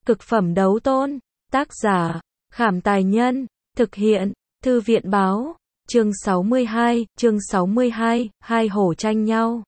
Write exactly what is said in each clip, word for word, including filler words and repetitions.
Cực phẩm đấu tôn. Tác giả, Khảm Tài Nhân. Thực hiện, Thư viện Báo. Chương sáu mươi hai, chương sáu mươi hai, hai hổ tranh nhau.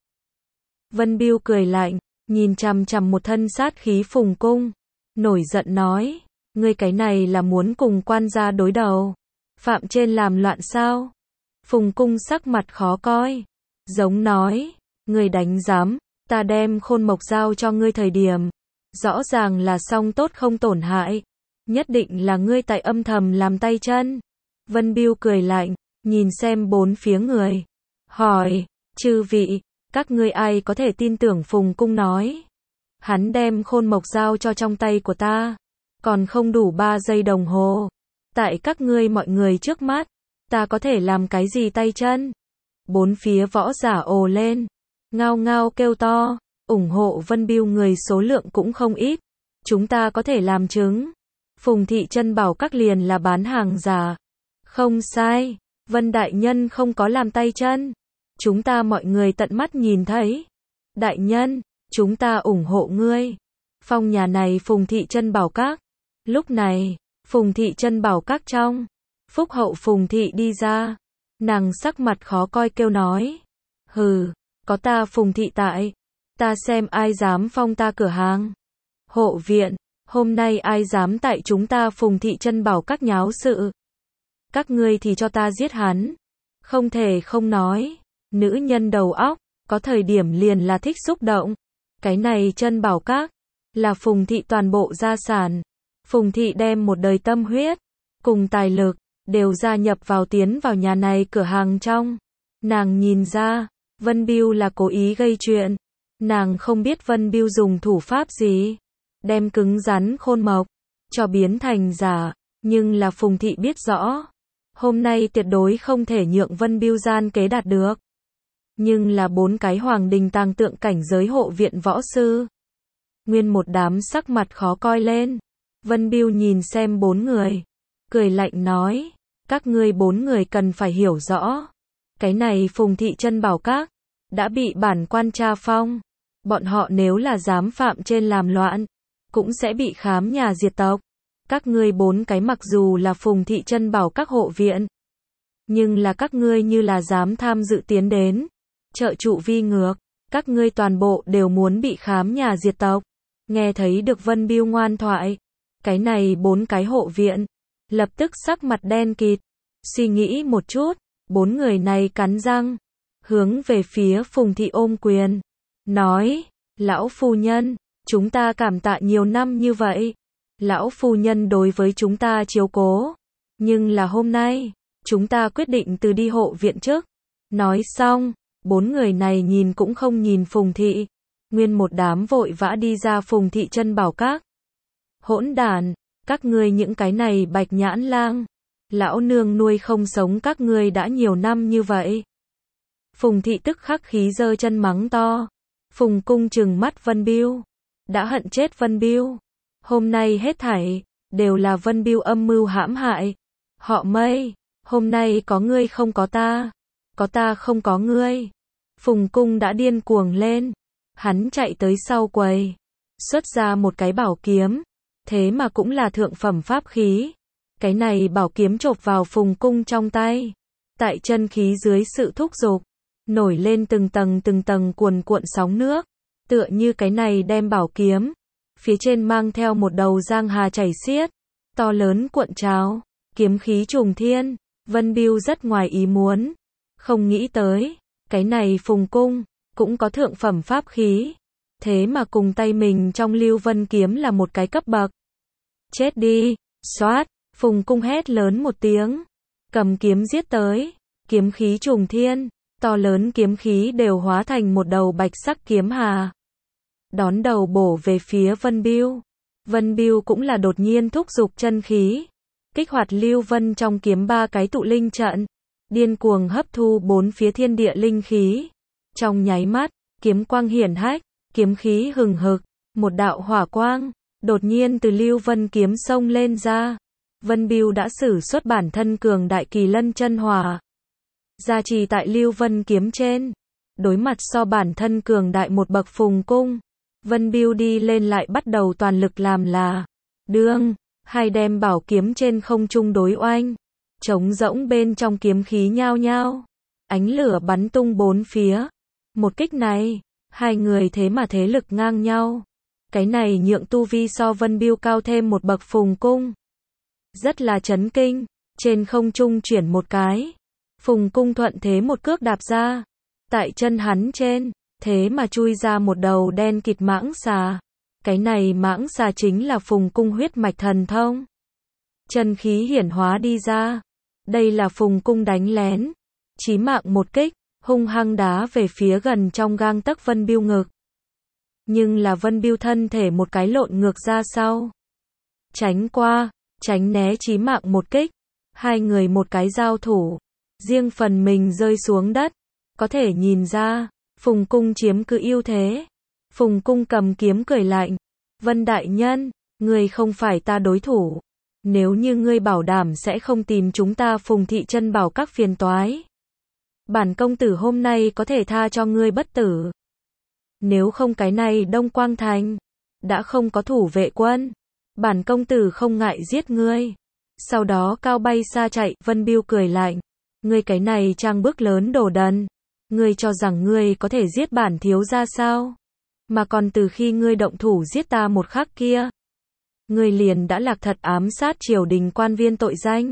Vân Bưu cười lạnh, nhìn chằm chằm một thân sát khí Phùng Cung. Nổi giận nói, ngươi cái này là muốn cùng quan gia đối đầu. Phạm trên làm loạn sao? Phùng Cung sắc mặt khó coi. Giống nói, ngươi đánh giám, ta đem Khôn Mộc giao cho ngươi thời điểm. Rõ ràng là song tốt không tổn hại. Nhất định là ngươi tại âm thầm làm tay chân. Vân Bưu cười lạnh, nhìn xem bốn phía người. Hỏi, chư vị, các ngươi ai có thể tin tưởng Phùng Cung nói. Hắn đem Khôn Mộc giao cho trong tay của ta. Còn không đủ ba giây đồng hồ. Tại các ngươi mọi người trước mắt, ta có thể làm cái gì tay chân? Bốn phía võ giả ồ lên. Ngao ngao kêu to. Ủng hộ Vân Bưu người số lượng cũng không ít. Chúng ta có thể làm chứng. Phùng Thị Chân bảo các liền là bán hàng giả. Không sai. Vân Đại Nhân không có làm tay chân. Chúng ta mọi người tận mắt nhìn thấy. Đại Nhân, chúng ta ủng hộ ngươi. Phong nhà này Phùng Thị Chân bảo các. Lúc này, Phùng Thị Chân bảo các trong. Phúc hậu Phùng Thị đi ra. Nàng sắc mặt khó coi kêu nói. Hừ, có ta Phùng Thị tại. Ta xem ai dám phong ta cửa hàng. Hộ viện, hôm nay ai dám tại chúng ta Phùng Thị Chân bảo các nháo sự. Các ngươi thì cho ta giết hắn. Không thể không nói. Nữ nhân đầu óc, có thời điểm liền là thích xúc động. Cái này Chân bảo các, là Phùng Thị toàn bộ gia sản. Phùng Thị đem một đời tâm huyết, cùng tài lực, đều gia nhập vào tiến vào nhà này cửa hàng trong. Nàng nhìn ra, Vân Bưu là cố ý gây chuyện. Nàng không biết Vân Bưu dùng thủ pháp gì. Đem cứng rắn Khôn Mộc, cho biến thành giả. Nhưng là Phùng Thị biết rõ. Hôm nay tuyệt đối không thể nhượng Vân Bưu gian kế đạt được. Nhưng là bốn cái hoàng đình tàng tượng cảnh giới hộ viện võ sư. Nguyên một đám sắc mặt khó coi lên. Vân Bưu nhìn xem bốn người. Cười lạnh nói. Các ngươi bốn người cần phải hiểu rõ. Cái này Phùng Thị Chân bảo các. Đã bị bản quan tra phong. Bọn họ nếu là dám phạm trên làm loạn. Cũng sẽ bị khám nhà diệt tộc. Các ngươi bốn cái mặc dù là Phùng Thị Chân bảo các hộ viện. Nhưng là các ngươi như là dám tham dự tiến đến. Trợ trụ vi ngược. Các ngươi toàn bộ đều muốn bị khám nhà diệt tộc. Nghe thấy được Vân Bưu ngoan thoại. Cái này bốn cái hộ viện. Lập tức sắc mặt đen kịt. Suy nghĩ một chút. Bốn người này cắn răng. Hướng về phía Phùng Thị ôm quyền. Nói. Lão phu nhân. Chúng ta cảm tạ nhiều năm như vậy. Lão phu nhân đối với chúng ta chiếu cố. Nhưng là hôm nay. Chúng ta quyết định từ đi hộ viện trước. Nói xong. Bốn người này nhìn cũng không nhìn Phùng Thị. Nguyên một đám vội vã đi ra Phùng Thị Chân bảo các. Hỗn đản. Các ngươi những cái này bạch nhãn lang. Lão nương nuôi không sống các ngươi đã nhiều năm như vậy. Phùng Thị tức khắc khí giơ chân mắng to. Phùng Cung trừng mắt Vân Bưu. Đã hận chết Vân Bưu. Hôm nay hết thảy, đều là Vân Bưu âm mưu hãm hại. Họ Mây, hôm nay có ngươi không có ta. Có ta không có ngươi. Phùng Cung đã điên cuồng lên. Hắn chạy tới sau quầy. Xuất ra một cái bảo kiếm. Thế mà cũng là thượng phẩm pháp khí. Cái này bảo kiếm chộp vào Phùng Cung trong tay. Tại chân khí dưới sự thúc giục. Nổi lên từng tầng từng tầng cuồn cuộn sóng nước. Tựa như cái này đem bảo kiếm. Phía trên mang theo một đầu giang hà chảy xiết. To lớn cuộn trào. Kiếm khí trùng thiên. Vân Bưu rất ngoài ý muốn. Không nghĩ tới. Cái này Phùng Cung. Cũng có thượng phẩm pháp khí. Thế mà cùng tay mình trong Lưu Vân kiếm là một cái cấp bậc. Chết đi. Xoát. Phùng Cung hét lớn một tiếng. Cầm kiếm giết tới. Kiếm khí trùng thiên. To lớn kiếm khí đều hóa thành một đầu bạch sắc kiếm hà. Đón đầu bổ về phía Vân Bưu. Vân Bưu cũng là đột nhiên thúc giục chân khí. Kích hoạt Lưu Vân trong kiếm ba cái tụ linh trận. Điên cuồng hấp thu bốn phía thiên địa linh khí. Trong nháy mắt, kiếm quang hiển hách, kiếm khí hừng hực. Một đạo hỏa quang, đột nhiên từ Lưu Vân kiếm xông lên ra. Vân Bưu đã sử xuất bản thân cường đại kỳ lân chân hỏa. Gia trì tại Lưu Vân kiếm trên. Đối mặt so bản thân cường đại một bậc Phùng Cung. Vân Bưu đi lên lại bắt đầu toàn lực làm là. đương, hai đem bảo kiếm trên không trung đối oanh, trống rỗng bên trong kiếm khí nhao nhao, ánh lửa bắn tung bốn phía. Một kích này, hai người thế mà thế lực ngang nhau. Cái này nhượng tu vi so Vân Biêu cao thêm một bậc. Phùng Cung rất là chấn kinh, trên không trung chuyển một cái, Phùng Cung thuận thế một cước đạp ra, tại chân hắn trên, thế mà chui ra một đầu đen kịt mãng xà. Cái này mãng xà chính là Phùng Cung huyết mạch thần thông. Chân khí hiển hóa đi ra. Đây là Phùng Cung đánh lén, chí mạng một kích, hung hăng đá về phía gần trong gang tấc Vân Biêu ngực. Nhưng là Vân Biêu thân thể một cái lộn ngược ra sau. Tránh qua, tránh né chí mạng một kích. Hai người một cái giao thủ, riêng phần mình rơi xuống đất. Có thể nhìn ra, Phùng Cung chiếm cứ ưu thế. Phùng Cung cầm kiếm cười lạnh. Vân đại nhân, ngươi không phải ta đối thủ. Nếu như ngươi bảo đảm sẽ không tìm chúng ta Phùng thị chân bảo các phiền toái, bản công tử hôm nay có thể tha cho ngươi bất tử. Nếu không cái này Đông Quang Thành đã không có thủ vệ quân, bản công tử không ngại giết ngươi. Sau đó cao bay xa chạy. Vân Biêu cười lạnh. Ngươi cái này trang bước lớn đồ đần. Ngươi cho rằng ngươi có thể giết bản thiếu gia sao? Mà còn từ khi ngươi động thủ giết ta một khắc kia, ngươi liền đã lạc thật ám sát triều đình quan viên tội danh.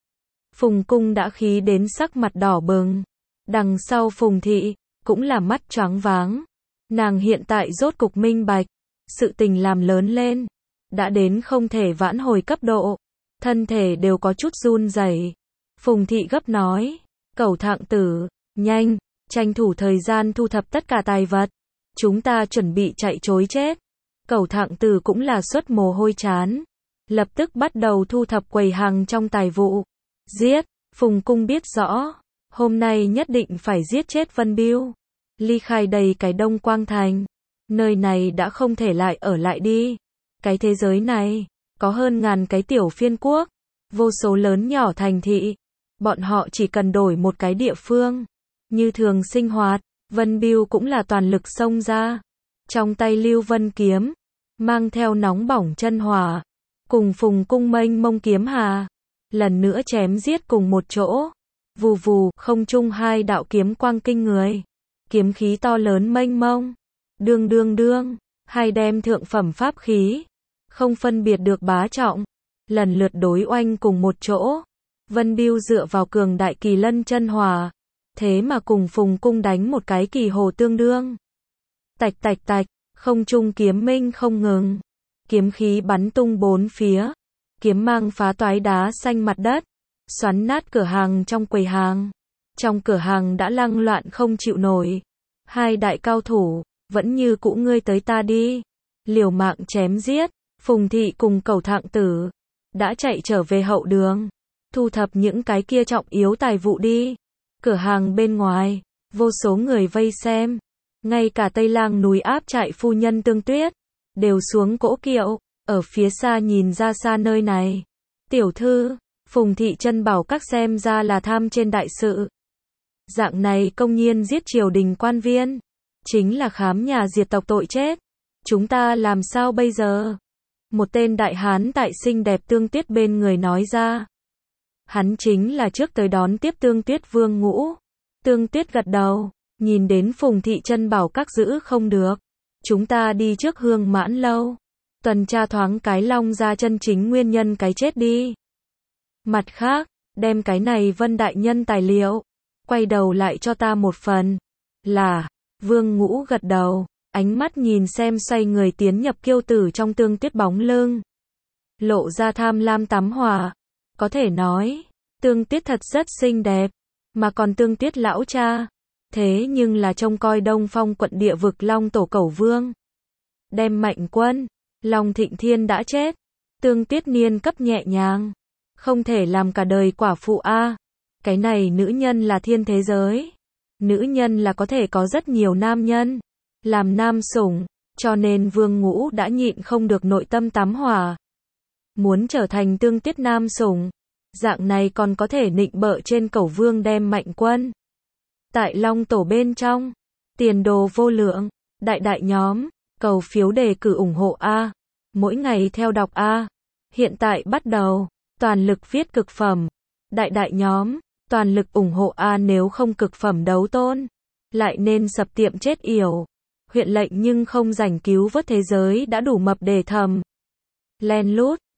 Phùng Cung đã khí đến sắc mặt đỏ bừng. Đằng sau Phùng thị, cũng là mắt choáng váng. Nàng hiện tại rốt cục minh bạch. Sự tình làm lớn lên, đã đến không thể vãn hồi cấp độ. Thân thể đều có chút run rẩy. Phùng thị gấp nói. Cẩu thạng tử, nhanh, tranh thủ thời gian thu thập tất cả tài vật. Chúng ta chuẩn bị chạy trối chết. Cẩu thạng tử cũng là xuất mồ hôi chán. Lập tức bắt đầu thu thập quầy hàng trong tài vụ. Giết, Phùng Cung biết rõ. Hôm nay nhất định phải giết chết Vân Biêu. Ly khai đầy cái Đông Quang Thành. Nơi này đã không thể lại ở lại đi. Cái thế giới này, có hơn ngàn cái tiểu phiên quốc. Vô số lớn nhỏ thành thị. Bọn họ chỉ cần đổi một cái địa phương. Như thường sinh hoạt. Vân Biêu cũng là toàn lực xông ra. Trong tay Lưu Vân kiếm, mang theo nóng bỏng chân hỏa, cùng Phùng Cung mênh mông kiếm hà, lần nữa chém giết cùng một chỗ. Vù vù, không trung hai đạo kiếm quang kinh người, kiếm khí to lớn mênh mông. Đương đương đương, hai đem thượng phẩm pháp khí, không phân biệt được bá trọng, lần lượt đối oanh cùng một chỗ. Vân Biêu dựa vào cường đại kỳ lân chân hỏa, thế mà cùng Phùng Cung đánh một cái kỳ hồ tương đương. Tạch tạch tạch, không trung kiếm minh không ngừng. Kiếm khí bắn tung bốn phía. Kiếm mang phá toái đá xanh mặt đất. Xoắn nát cửa hàng trong quầy hàng. Trong cửa hàng đã lăng loạn không chịu nổi. Hai đại cao thủ, vẫn như cũ ngươi tới ta đi. Liều mạng chém giết. Phùng thị cùng Cẩu thạng tử đã chạy trở về hậu đường. Thu thập những cái kia trọng yếu tài vụ đi. Cửa hàng bên ngoài, vô số người vây xem. Ngay cả Tây Lang núi áp trại phu nhân Tương Tuyết, đều xuống cỗ kiệu, ở phía xa nhìn ra xa nơi này. Tiểu thư, Phùng thị chân bảo các xem ra là tham trên đại sự. Dạng này công nhiên giết triều đình quan viên, chính là khám nhà diệt tộc tội chết. Chúng ta làm sao bây giờ? Một tên đại hán tại xinh đẹp Tương Tuyết bên người nói ra. Hắn chính là trước tới đón tiếp Tương Tuyết Vương Ngũ. Tương Tuyết gật đầu, nhìn đến Phùng thị chân bảo các giữ không được. Chúng ta đi trước Hương Mãn lâu. Tuần tra thoáng cái Long ra chân chính nguyên nhân cái chết đi. Mặt khác, đem cái này Vân đại nhân tài liệu, quay đầu lại cho ta một phần. Là, Vương Ngũ gật đầu, ánh mắt nhìn xem xoay người tiến nhập kiêu tử trong Tương Tuyết bóng lưng. Lộ ra tham lam tắm hỏa. Có thể nói, Tương Tuyết thật rất xinh đẹp, mà còn Tương Tuyết lão cha, thế nhưng là trông coi Đông Phong quận địa vực Long tổ Cẩu Vương. Đem Mạnh Quân, Long Thịnh Thiên đã chết, Tương Tuyết niên cấp nhẹ nhàng, không thể làm cả đời quả phụ a. Cái này nữ nhân là thiên thế giới. Nữ nhân là có thể có rất nhiều nam nhân, làm nam sủng, cho nên Vương Ngũ đã nhịn không được nội tâm tắm hỏa. Muốn trở thành Tương Tuyết nam sủng, dạng này còn có thể nịnh bợ trên Cẩu Vương đem Mạnh Quân. Tại Long tổ bên trong, tiền đồ vô lượng, đại đại nhóm, cầu phiếu đề cử ủng hộ a. Mỗi ngày theo đọc a. Hiện tại bắt đầu. Toàn lực viết cực phẩm. Đại đại nhóm. Toàn lực ủng hộ A nếu không cực phẩm đấu tôn. Lại nên sập tiệm chết yểu. Huyện lệnh nhưng không rảnh cứu vớt thế giới đã đủ mập để thầm. Len lút.